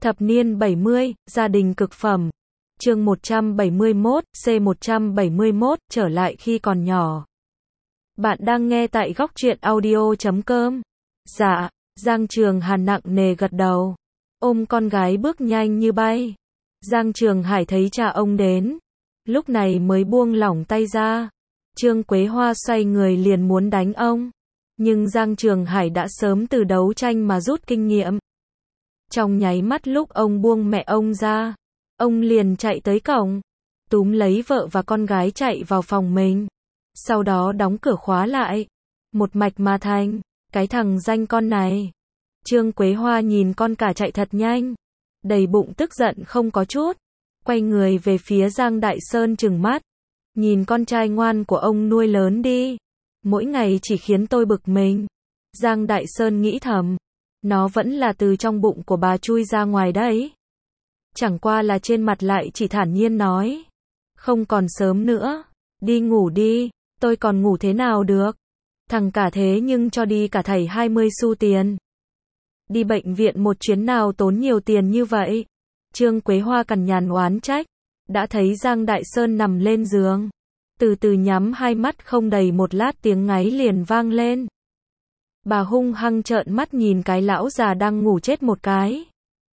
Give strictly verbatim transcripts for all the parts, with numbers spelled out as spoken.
Thập niên bảy mươi, gia đình cực phẩm. Chương một trăm bảy mươi mốt, C một trăm bảy mươi mốt, trở lại khi còn nhỏ. Bạn đang nghe tại góc truyện audio chấm com. Dạ, Giang Trường Hàn nặng nề gật đầu. Ôm con gái bước nhanh như bay. Giang Trường Hải thấy cha ông đến. Lúc này mới buông lỏng tay ra. Trương Quế Hoa xoay người liền muốn đánh ông. Nhưng Giang Trường Hải đã sớm từ đấu tranh mà rút kinh nghiệm. Trong nháy mắt lúc ông buông mẹ ông ra, ông liền chạy tới cổng, túm lấy vợ và con gái chạy vào phòng mình. Sau đó đóng cửa khóa lại. Một mạch mà thành, cái thằng danh con này. Trương Quế Hoa nhìn con cả chạy thật nhanh, đầy bụng tức giận không có chút. Quay người về phía Giang Đại Sơn trừng mắt. Nhìn con trai ngoan của ông nuôi lớn đi. Mỗi ngày chỉ khiến tôi bực mình. Giang Đại Sơn nghĩ thầm. Nó vẫn là từ trong bụng của bà chui ra ngoài đấy. Chẳng qua là trên mặt lại chỉ thản nhiên nói. Không còn sớm nữa. Đi ngủ đi. Tôi còn ngủ thế nào được. Thằng cả thế nhưng cho đi cả thảy hai mươi xu tiền. Đi bệnh viện một chuyến nào tốn nhiều tiền như vậy. Trương Quế Hoa cằn nhằn oán trách. Đã thấy Giang Đại Sơn nằm lên giường. Từ từ nhắm hai mắt, không đầy một lát tiếng ngáy liền vang lên. Bà hung hăng trợn mắt nhìn cái lão già đang ngủ chết một cái.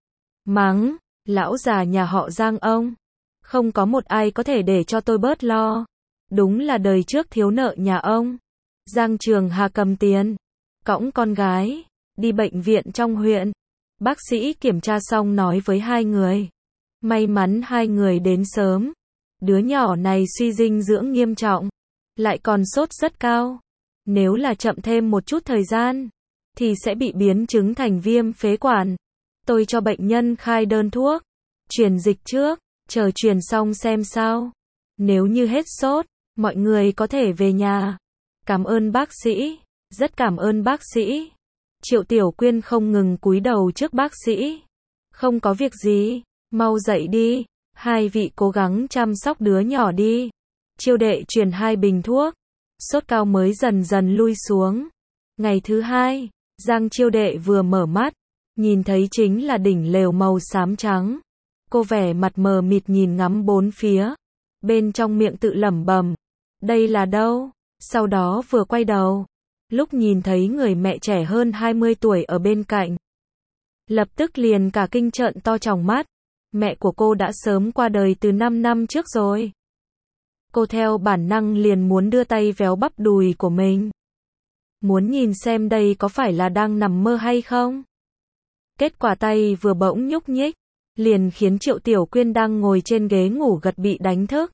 Mắng, lão già nhà họ Giang ông. Không có một ai có thể để cho tôi bớt lo. Đúng là đời trước thiếu nợ nhà ông. Giang Trường Hà cầm tiền, cõng con gái, đi bệnh viện trong huyện. Bác sĩ kiểm tra xong nói với hai người. May mắn hai người đến sớm. Đứa nhỏ này suy dinh dưỡng nghiêm trọng, lại còn sốt rất cao. Nếu là chậm thêm một chút thời gian, thì sẽ bị biến chứng thành viêm phế quản. Tôi cho bệnh nhân khai đơn thuốc, truyền dịch trước, chờ truyền xong xem sao. Nếu như hết sốt, mọi người có thể về nhà. Cảm ơn bác sĩ, rất cảm ơn bác sĩ. Triệu Tiểu Quyên không ngừng cúi đầu trước bác sĩ. Không có việc gì, mau dậy đi, hai vị cố gắng chăm sóc đứa nhỏ đi. Chiêu đệ truyền hai bình thuốc. Sốt cao mới dần dần lui xuống. Ngày thứ hai, Giang Chiêu đệ vừa mở mắt, nhìn thấy chính là đỉnh lều màu xám trắng. Cô vẻ mặt mờ mịt nhìn ngắm bốn phía, bên trong miệng tự lẩm bẩm, đây là đâu? Sau đó vừa quay đầu, lúc nhìn thấy người mẹ trẻ hơn hai mươi tuổi ở bên cạnh, lập tức liền cả kinh trợn to tròng mắt. Mẹ của cô đã sớm qua đời từ năm năm trước rồi. Cô theo bản năng liền muốn đưa tay véo bắp đùi của mình. Muốn nhìn xem đây có phải là đang nằm mơ hay không. Kết quả tay vừa bỗng nhúc nhích, liền khiến Triệu Tiểu Quyên đang ngồi trên ghế ngủ gật bị đánh thức.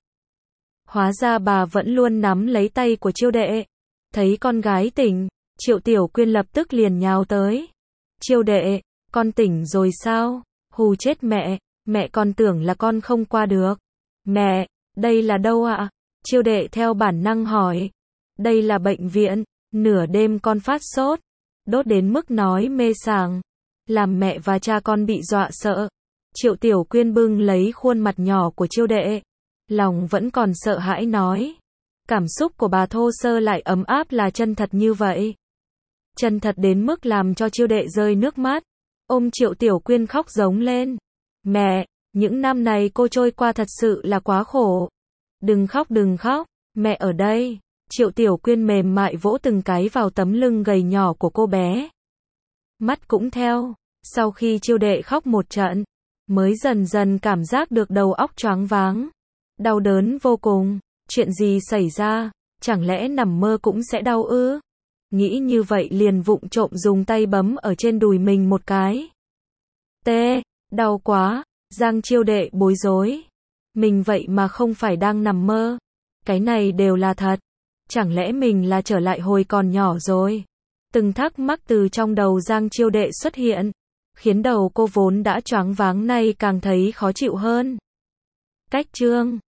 Hóa ra bà vẫn luôn nắm lấy tay của Chiêu đệ. Thấy con gái tỉnh, Triệu Tiểu Quyên lập tức liền nhào tới. Chiêu đệ, con tỉnh rồi sao? Hù chết mẹ, mẹ còn tưởng là con không qua được. Mẹ, đây là đâu ạ? Chiêu đệ theo bản năng hỏi. Đây là bệnh viện, nửa đêm con phát sốt, đốt đến mức nói mê sảng, làm mẹ và cha con bị dọa sợ. Triệu Tiểu Quyên bưng lấy khuôn mặt nhỏ của Chiêu đệ, lòng vẫn còn sợ hãi nói. Cảm xúc của bà thô sơ lại ấm áp là chân thật như vậy. Chân thật đến mức làm cho Chiêu đệ rơi nước mắt, ôm Triệu Tiểu Quyên khóc giống lên. Mẹ, những năm này cô trôi qua thật sự là quá khổ. Đừng khóc đừng khóc, mẹ ở đây. Triệu Tiểu Quyên mềm mại vỗ từng cái vào tấm lưng gầy nhỏ của cô bé. Mắt cũng theo. Sau khi Chiêu đệ khóc một trận, mới dần dần cảm giác được đầu óc choáng váng. Đau đớn vô cùng. Chuyện gì xảy ra? Chẳng lẽ nằm mơ cũng sẽ đau ư? Nghĩ như vậy liền vụng trộm dùng tay bấm ở trên đùi mình một cái. Tê, đau quá. Giang Chiêu đệ bối rối. Mình vậy mà không phải đang nằm mơ. Cái này đều là thật. Chẳng lẽ mình là trở lại hồi còn nhỏ rồi? Từng thắc mắc từ trong đầu Giang Chiêu đệ xuất hiện, khiến đầu cô vốn đã choáng váng nay càng thấy khó chịu hơn. Cách chương